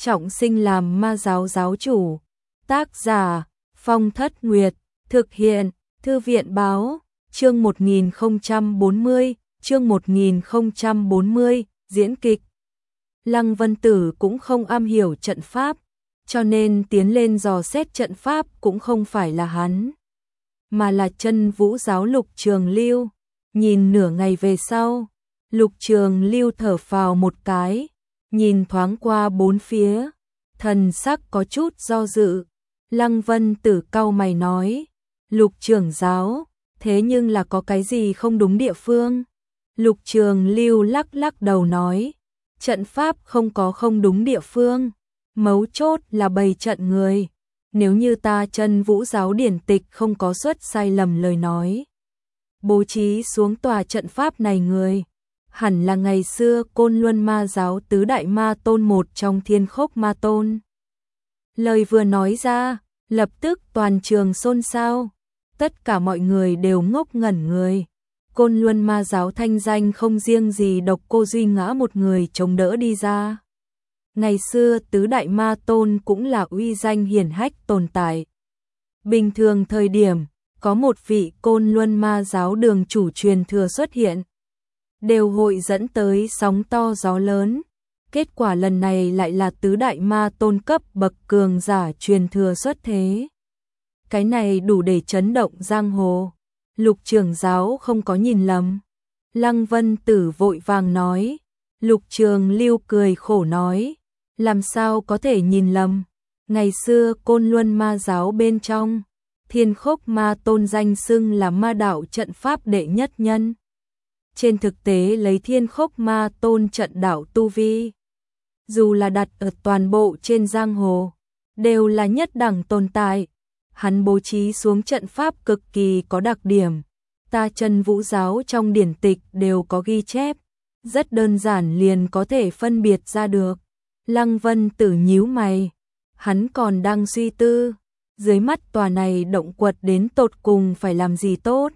trọng sinh làm ma giáo giáo chủ. Tác giả Phong Thất Nguyệt, thực hiện Thư viện báo, chương 1040, chương 1040, diễn kịch. Lăng Vân Tử cũng không am hiểu trận pháp, cho nên tiến lên dò xét trận pháp cũng không phải là hắn, mà là Chân Vũ giáo Lục Trường Lưu. Nhìn nửa ngày về sau, Lục Trường Lưu thở phào một cái, nhìn thoáng qua bốn phía, thần sắc có chút do dự. Lăng Vân Tử cau mày nói, Lục trưởng giáo, thế nhưng là có cái gì không đúng địa phương? Lục Trường Lưu lắc lắc đầu nói, trận pháp không có không đúng địa phương, mấu chốt là bày trận người. Nếu như ta Chân Vũ giáo điển tịch không có xuất sai lầm lời nói, bố trí xuống tòa trận pháp này người, hẳn là ngày xưa Côn Luân ma giáo tứ đại ma tôn một trong Thiên Khốc ma tôn. Lời vừa nói ra, lập tức toàn trường xôn xao, tất cả mọi người đều ngốc ngẩn người. Côn Luân ma giáo thanh danh không riêng gì độc cô Duy Ngã một người chống đỡ đi ra. Ngày xưa tứ đại ma tôn cũng là uy danh hiển hách tồn tại. Bình thường thời điểm, có một vị Côn Luân ma giáo đường chủ truyền thừa xuất hiện, đều hội dẫn tới sóng to gió lớn. Kết quả lần này lại là tứ đại ma tôn cấp bậc cường giả truyền thừa xuất thế. Cái này đủ để chấn động giang hồ. Lục trưởng giáo không có nhìn lầm. Lăng Vân Tử vội vàng nói. Lục Trường Lưu cười khổ nói, làm sao có thể nhìn lầm. Ngày xưa Côn Luân ma giáo bên trong, Thiên Khốc ma tôn danh xưng là ma đạo trận pháp đệ nhất nhân. Trên thực tế lấy Thiên Khốc ma tôn trận đạo tu vi, dù là đặt ở toàn bộ trên giang hồ, đều là nhất đẳng tồn tại. Hắn bố trí xuống trận pháp cực kỳ có đặc điểm, ta Chân Vũ giáo trong điển tịch đều có ghi chép, rất đơn giản liền có thể phân biệt ra được. Lăng Vân Tử nhíu mày, hắn còn đang suy tư, dưới mắt tòa này động quật đến tột cùng phải làm gì tốt.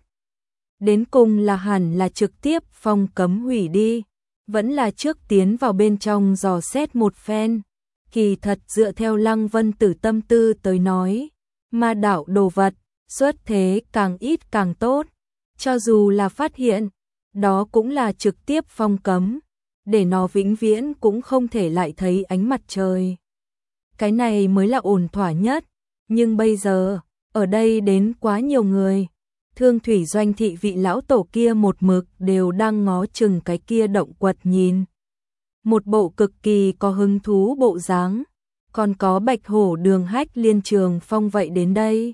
Đến cùng là hẳn là trực tiếp phong cấm hủy đi, vẫn là trước tiến vào bên trong dò xét một phen. Kỳ thật dựa theo Lăng Vân Tử tâm tư tới nói, ma đạo đồ vật, xuất thế càng ít càng tốt. Cho dù là phát hiện, đó cũng là trực tiếp phong cấm, để nó vĩnh viễn cũng không thể lại thấy ánh mặt trời. Cái này mới là ổn thỏa nhất, nhưng bây giờ, ở đây đến quá nhiều người. Thương Thủy Doanh thị vị lão tổ kia một mực đều đang ngó chừng cái kia động quật nhìn. Một bộ cực kỳ có hứng thú bộ dáng, còn có Bạch Hổ Đường Hách Liên Trường Phong vậy đến đây.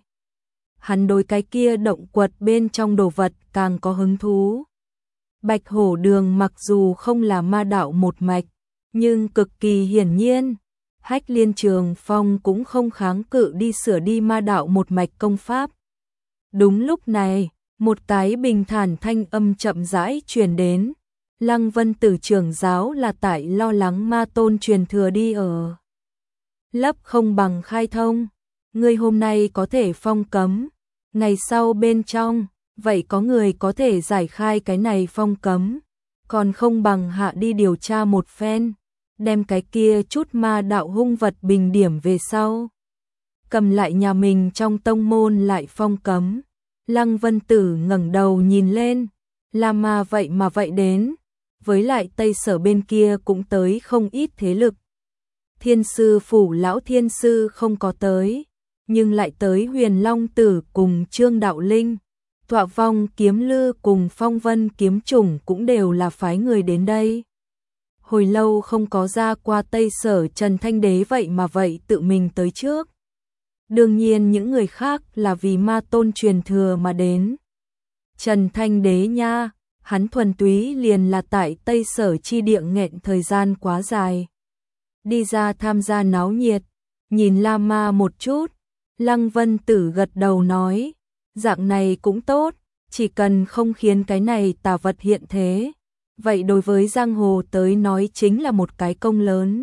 Hắn đối cái kia động quật bên trong đồ vật càng có hứng thú. Bạch Hổ Đường mặc dù không là ma đạo một mạch, nhưng cực kỳ hiển nhiên, Hách Liên Trường Phong cũng không kháng cự đi sửa đi ma đạo một mạch công pháp. Đúng lúc này, một cái bình thản thanh âm chậm rãi truyền đến. Lăng Vân Tử trưởng giáo là tại lo lắng ma tôn truyền thừa đi ở lấp không bằng khai thông. Người hôm nay có thể phong cấm, ngày sau bên trong, vậy có người có thể giải khai cái này phong cấm. Còn không bằng hạ đi điều tra một phen, đem cái kia chút ma đạo hung vật bình điểm về sau. Cầm lại nhà mình trong tông môn lại phong cấm. Lăng Vân Tử ngẩng đầu nhìn lên, là mà vậy đến, với lại Tây Sở bên kia cũng tới không ít thế lực. Thiên sư phủ lão thiên sư không có tới, nhưng lại tới Huyền Long Tử cùng Trương Đạo Linh, Tọa Vong Kiếm Lư cùng Phong Vân Kiếm Chủng cũng đều là phái người đến đây. Hồi lâu không có ra qua Tây Sở Trần Thanh Đế vậy tự mình tới trước. Đương nhiên những người khác là vì ma tôn truyền thừa mà đến. Trần Thanh Đế nha, hắn thuần túy liền là tại Tây Sở chi địa nghẹn thời gian quá dài. Đi ra tham gia náo nhiệt, nhìn La Ma một chút, Lăng Vân Tử gật đầu nói, dạng này cũng tốt, chỉ cần không khiến cái này tà vật hiện thế. Vậy đối với giang hồ tới nói chính là một cái công lớn.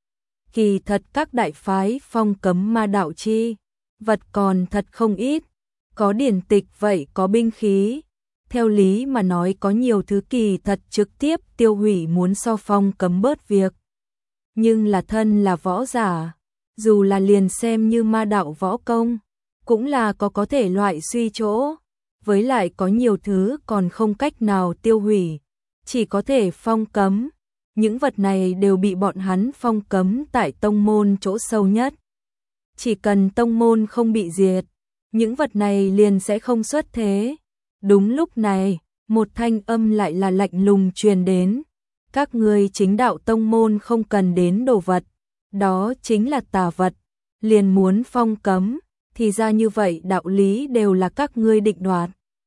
Kỳ thật các đại phái phong cấm ma đạo chi, vật còn thật không ít, có điển tịch vậy có binh khí. Theo lý mà nói có nhiều thứ kỳ thật trực tiếp tiêu hủy muốn so phong cấm bớt việc. nhưng là thân là võ giả, dù là liền xem như ma đạo võ công, cũng là có thể loại suy chỗ, với lại có nhiều thứ còn không cách nào tiêu hủy, chỉ có thể phong cấm. Những vật này đều bị bọn hắn phong cấm tại tông môn chỗ sâu nhất. Chỉ cần tông môn không bị diệt, những vật này liền sẽ không xuất thế. Đúng lúc này, một thanh âm lại là lạnh lùng truyền đến. Các ngươi chính đạo tông môn không cần đến đồ vật, đó chính là tà vật, liền muốn phong cấm, thì ra như vậy đạo lý đều là các ngươi định đoạt.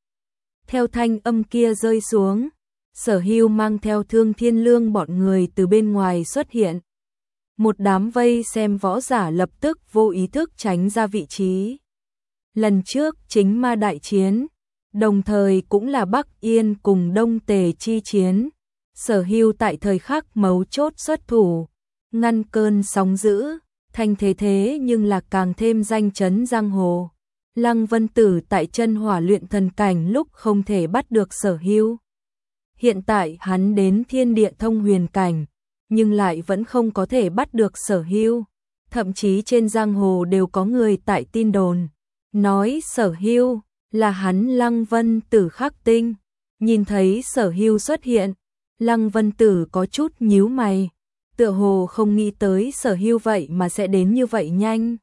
Theo thanh âm kia rơi xuống, Sở Hưu mang theo Thương Thiên Lương bọn người từ bên ngoài xuất hiện. Một đám vây xem võ giả lập tức vô ý thức tránh ra vị trí. Lần trước chính ma đại chiến, đồng thời cũng là Bắc Yên cùng Đông Tề chi chiến. Sở Hưu tại thời khắc mấu chốt xuất thủ, ngăn cơn sóng dữ, thành thế nhưng là càng thêm danh chấn giang hồ. Lăng Vân Tử tại chân hỏa luyện thần cảnh lúc không thể bắt được Sở Hưu. Hiện tại hắn đến thiên địa thông huyền cảnh, nhưng lại vẫn không có thể bắt được Sở Hưu. Thậm chí trên giang hồ đều có người tại tin đồn, nói Sở Hưu là hắn Lăng Vân Tử khắc tinh. Nhìn thấy Sở Hưu xuất hiện, Lăng Vân Tử có chút nhíu mày, tựa hồ không nghĩ tới Sở Hưu vậy mà sẽ đến như vậy nhanh.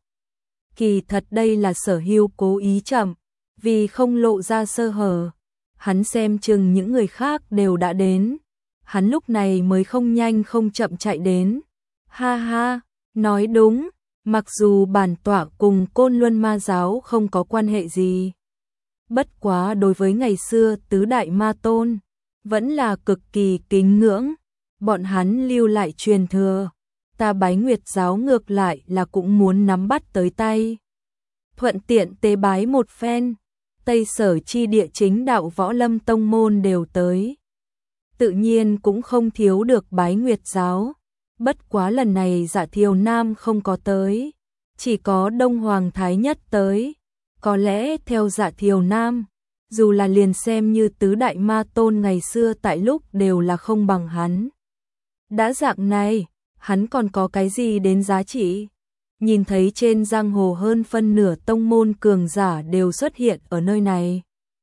Kỳ thật đây là Sở Hưu cố ý chậm, vì không lộ ra sơ hở. Hắn xem chừng những người khác đều đã đến, hắn lúc này mới không nhanh không chậm chạy đến. Ha ha, nói đúng, mặc dù bản tọa cùng Côn Luân Ma giáo không có quan hệ gì, bất quá đối với ngày xưa tứ đại ma tôn, vẫn là cực kỳ kính ngưỡng, bọn hắn lưu lại truyền thừa, ta Bái Nguyệt giáo ngược lại là cũng muốn nắm bắt tới tay. Thuận tiện tế bái một phen, Tây Sở chi địa chính đạo võ lâm tông môn đều tới. Tự nhiên cũng không thiếu được Bái Nguyệt giáo, bất quá lần này Dạ Thiều Nam không có tới, chỉ có Đông Hoàng Thái Nhất tới. Có lẽ theo Dạ Thiều Nam, dù là liền xem như tứ đại ma tôn ngày xưa tại lúc đều là không bằng hắn. Đã dạng này, hắn còn có cái gì đến giá trị? Nhìn thấy trên giang hồ hơn phân nửa tông môn cường giả đều xuất hiện ở nơi này.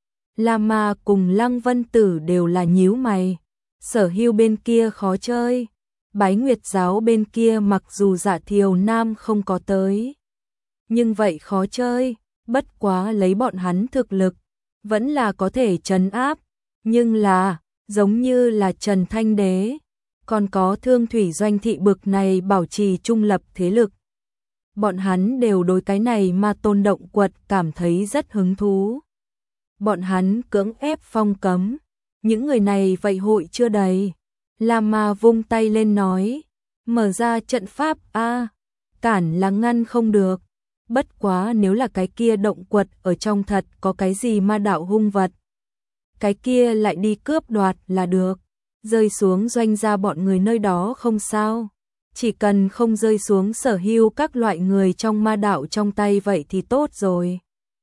La Ma cùng Lăng Vân Tử đều là nhíu mày. Sở Hưu bên kia khó chơi, Bái Nguyệt giáo bên kia mặc dù Dạ Thiều Nam không có tới, nhưng vậy khó chơi, bất quá lấy bọn hắn thực lực, vẫn là có thể trấn áp, nhưng là, giống như là Trần Thanh Đế, còn có Thương Thủy Doanh thị bực này bảo trì trung lập thế lực. Bọn hắn đều đối cái này ma tôn động quật cảm thấy rất hứng thú. Bọn hắn cưỡng ép phong cấm, những người này vậy hội chưa đầy. La Ma vung tay lên nói, mở ra trận pháp a, cản là ngăn không được. Bất quá nếu là cái kia động quật ở trong thật có cái gì ma đạo hung vật, cái kia lại đi cướp đoạt là được, rơi xuống doanh gia bọn người nơi đó không sao. Chỉ cần không rơi xuống Sở Hưu các loại người trong ma đạo trong tay vậy thì tốt rồi.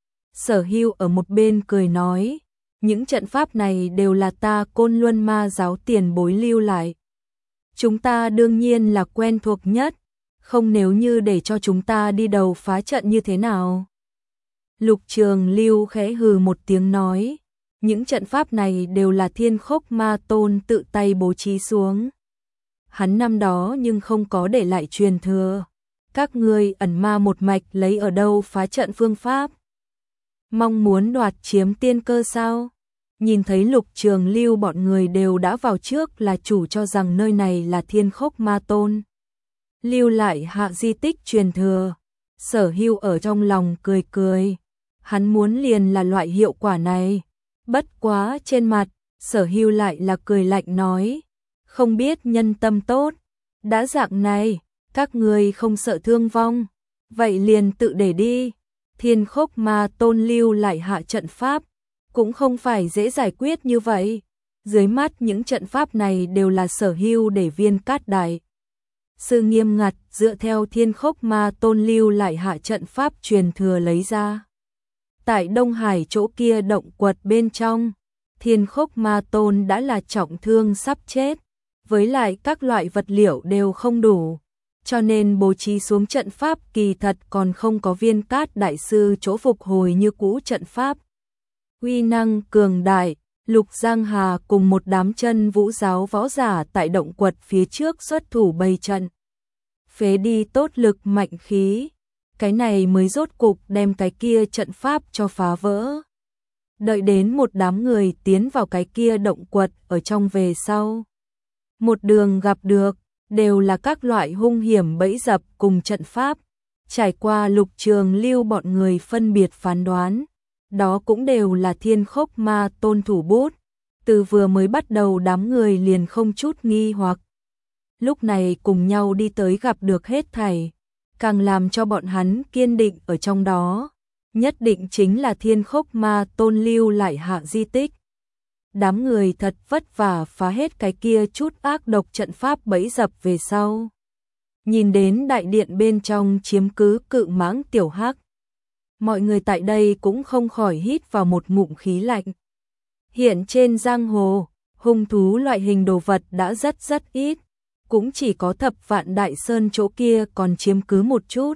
Sở Hưu ở một bên cười nói, những trận pháp này đều là ta Côn Luân Ma giáo tiền bối lưu lại. Chúng ta đương nhiên là quen thuộc nhất, không nếu như để cho chúng ta đi đầu phá trận như thế nào. Lục Trường Lưu khẽ hừ một tiếng nói, những trận pháp này đều là Thiên Khốc Ma Tôn tự tay bố trí xuống. Hắn năm đó nhưng không có để lại truyền thừa. Các ngươi ẩn ma một mạch lấy ở đâu phá trận phương pháp? Mong muốn đoạt chiếm tiên cơ sao? Nhìn thấy Lục Trường Lưu bọn người đều đã vào trước là chủ cho rằng nơi này là Thiên Khốc Ma Tôn lưu lại hạ di tích truyền thừa. Sở Hưu ở trong lòng cười cười. Hắn muốn liền là loại hiệu quả này. Bất quá trên mặt, Sở Hưu lại là cười lạnh nói, không biết nhân tâm tốt, đã dạng này, các người không sợ thương vong, vậy liền tự để đi. Thiên Khốc Ma Tôn lưu lại hạ trận pháp, cũng không phải dễ giải quyết như vậy. Dưới mắt những trận pháp này đều là Sở Hưu để viên cát đại sư nghiêm ngặt dựa theo Thiên Khốc Ma Tôn lưu lại hạ trận pháp truyền thừa lấy ra. Tại Đông Hải chỗ kia động quật bên trong, Thiên Khốc Ma Tôn đã là trọng thương sắp chết, với lại các loại vật liệu đều không đủ, cho nên bố trí xuống trận pháp kỳ thật còn không có Viên Cát đại sư chỗ phục hồi như cũ trận pháp. Uy năng cường đại, Lục Giang Hà cùng một đám chân vũ giáo võ giả tại động quật phía trước xuất thủ bày trận. Phế đi tốt lực mạnh khí, cái này mới rốt cục đem cái kia trận pháp cho phá vỡ. Đợi đến một đám người tiến vào cái kia động quật ở trong về sau. Một đường gặp được, đều là các loại hung hiểm bẫy dập cùng trận pháp. Trải qua Lục Trường Lưu bọn người phân biệt phán đoán, đó cũng đều là Thiên Khốc Ma Tôn thủ bút. Từ vừa mới bắt đầu đám người liền không chút nghi hoặc. Lúc này cùng nhau đi tới gặp được hết thảy, càng làm cho bọn hắn kiên định ở trong đó. Nhất định chính là Thiên Khốc Ma Tôn lưu lại hạ di tích. Đám người thật vất vả phá hết cái kia chút ác độc trận pháp bẫy dập về sau. Nhìn đến đại điện bên trong chiếm cứ cự mãng tiểu hắc. Mọi người tại đây cũng không khỏi hít vào một ngụm khí lạnh. Hiện trên giang hồ, hung thú loại hình đồ vật đã rất ít. Cũng chỉ có Thập Vạn Đại Sơn chỗ kia còn chiếm cứ một chút.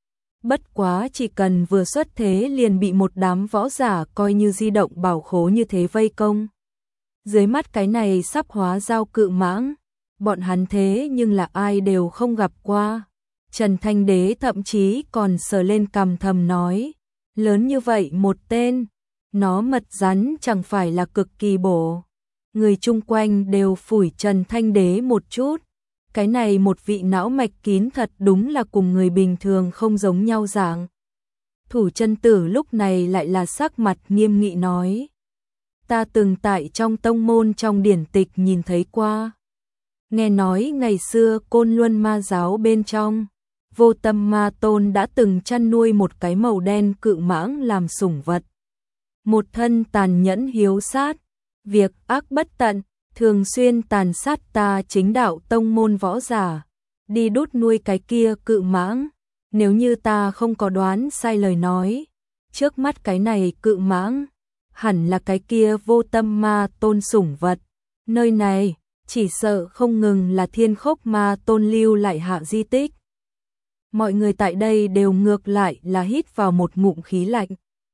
Bất quá chỉ cần vừa xuất thế liền bị một đám võ giả coi như di động bảo khố như thế vây công. Dưới mắt cái này sắp hóa giao cự mãng, bọn hắn thế nhưng là ai đều không gặp qua. Trần Thanh Đế thậm chí còn sờ lên cằm thầm nói, lớn như vậy một tên, nó mật rắn chẳng phải là cực kỳ bổ. Người chung quanh đều phủi Trần Thanh Đế một chút. Cái này một vị não mạch kín thật đúng là cùng người bình thường không giống nhau dạng. Thủ chân tử lúc này lại là sắc mặt nghiêm nghị nói. Ta từng tại trong tông môn trong điển tịch nhìn thấy qua. Nghe nói ngày xưa Côn Luân Ma giáo bên trong, Vô Tâm Ma Tôn đã từng chăn nuôi một cái màu đen cự mãng làm sủng vật. Một thân tàn nhẫn hiếu sát, việc ác bất tận, thường xuyên tàn sát ta chính đạo tông môn võ giả, đi đút nuôi cái kia cự mãng. Nếu như ta không có đoán sai lời nói, trước mắt cái này cự mãng, hẳn là cái kia Vô Tâm Ma Tôn sủng vật. Nơi này, chỉ sợ không ngừng là Thiên Khốc Ma Tôn lưu lại hạ di tích. Mọi người tại đây đều ngược lại là hít vào một ngụm khí lạnh.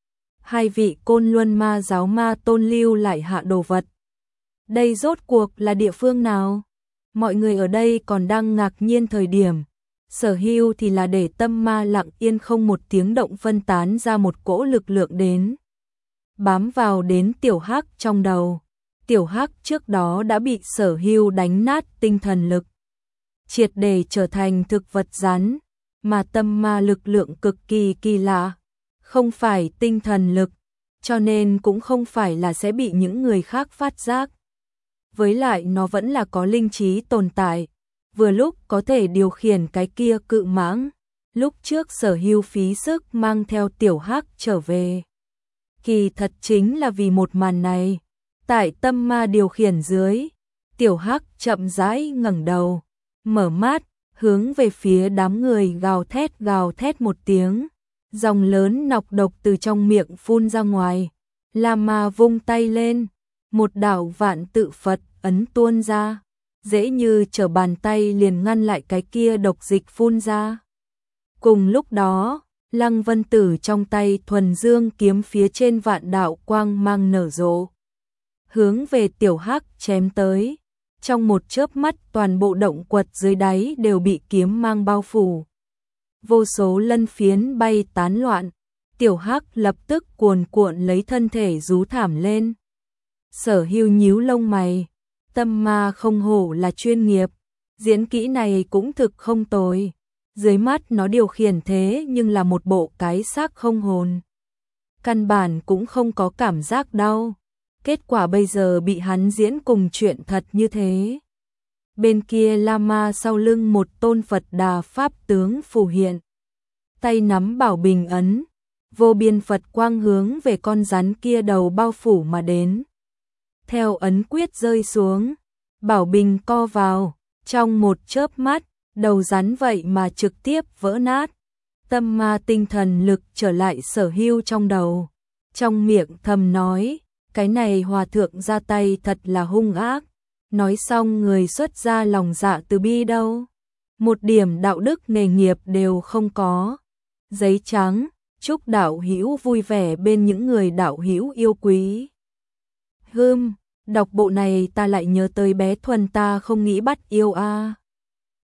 Hai vị Côn Luân Ma giáo Ma Tôn lưu lại hạ đồ vật. Đây rốt cuộc là địa phương nào? Mọi người ở đây còn đang ngạc nhiên thời điểm. Sở Hưu thì là để tâm ma lặng yên không một tiếng động phân tán ra một cỗ lực lượng đến. Bám vào đến Tiểu Hắc trong đầu. Tiểu Hắc trước đó đã bị Sở Hưu đánh nát tinh thần lực. Triệt để trở thành thực vật rắn. Mà tâm ma lực lượng cực kỳ kỳ lạ. Không phải tinh thần lực. Cho nên cũng không phải là sẽ bị những người khác phát giác. Với lại nó vẫn là có linh trí tồn tại, vừa lúc có thể điều khiển cái kia cự mãng. Lúc trước Sở Hưu phí sức mang theo Tiểu Hắc trở về. Kỳ thật chính là vì một màn này. Tại tâm ma điều khiển dưới, Tiểu Hắc chậm rãi ngẩng đầu, mở mắt, hướng về phía đám người gào thét một tiếng. Dòng lớn nọc độc từ trong miệng phun ra ngoài. La Ma vung tay lên. Một đạo vạn tự Phật ấn tuôn ra, dễ như trở bàn tay liền ngăn lại cái kia độc dịch phun ra. Cùng lúc đó, Lăng Vân Tử trong tay thuần dương kiếm phía trên vạn đạo quang mang nở rộ. Hướng về Tiểu Hắc chém tới, trong một chớp mắt toàn bộ động quật dưới đáy đều bị kiếm mang bao phủ. Vô số lân phiến bay tán loạn, Tiểu Hắc lập tức cuồn cuộn lấy thân thể rú thảm lên. Sở Hưu nhíu lông mày, tâm ma không hổ là chuyên nghiệp, diễn kỹ này cũng thực không tồi. Dưới mắt nó điều khiển thế nhưng là một bộ cái xác không hồn. Căn bản cũng không có cảm giác đau. Kết quả bây giờ bị hắn diễn cùng chuyện thật như thế. Bên kia Lama sau lưng một tôn Phật Đà Pháp tướng phù hiện. Tay nắm bảo bình ấn, vô biên Phật quang hướng về con rắn kia đầu bao phủ mà đến. Theo ấn quyết rơi xuống, bảo bình co vào, trong một chớp mắt, đầu rắn vậy mà trực tiếp vỡ nát. Tâm ma tinh thần lực trở lại Sở Hưu trong đầu. Trong miệng thầm nói, cái này hòa thượng ra tay thật là hung ác. Nói xong người xuất ra lòng dạ từ bi đâu. một điểm đạo đức nghề nghiệp đều không có. Giấy trắng, chúc đạo hữu vui vẻ bên những người đạo hữu yêu quý. Đọc bộ này ta lại nhớ tới bé Thuần ta không nghĩ bắt yêu a.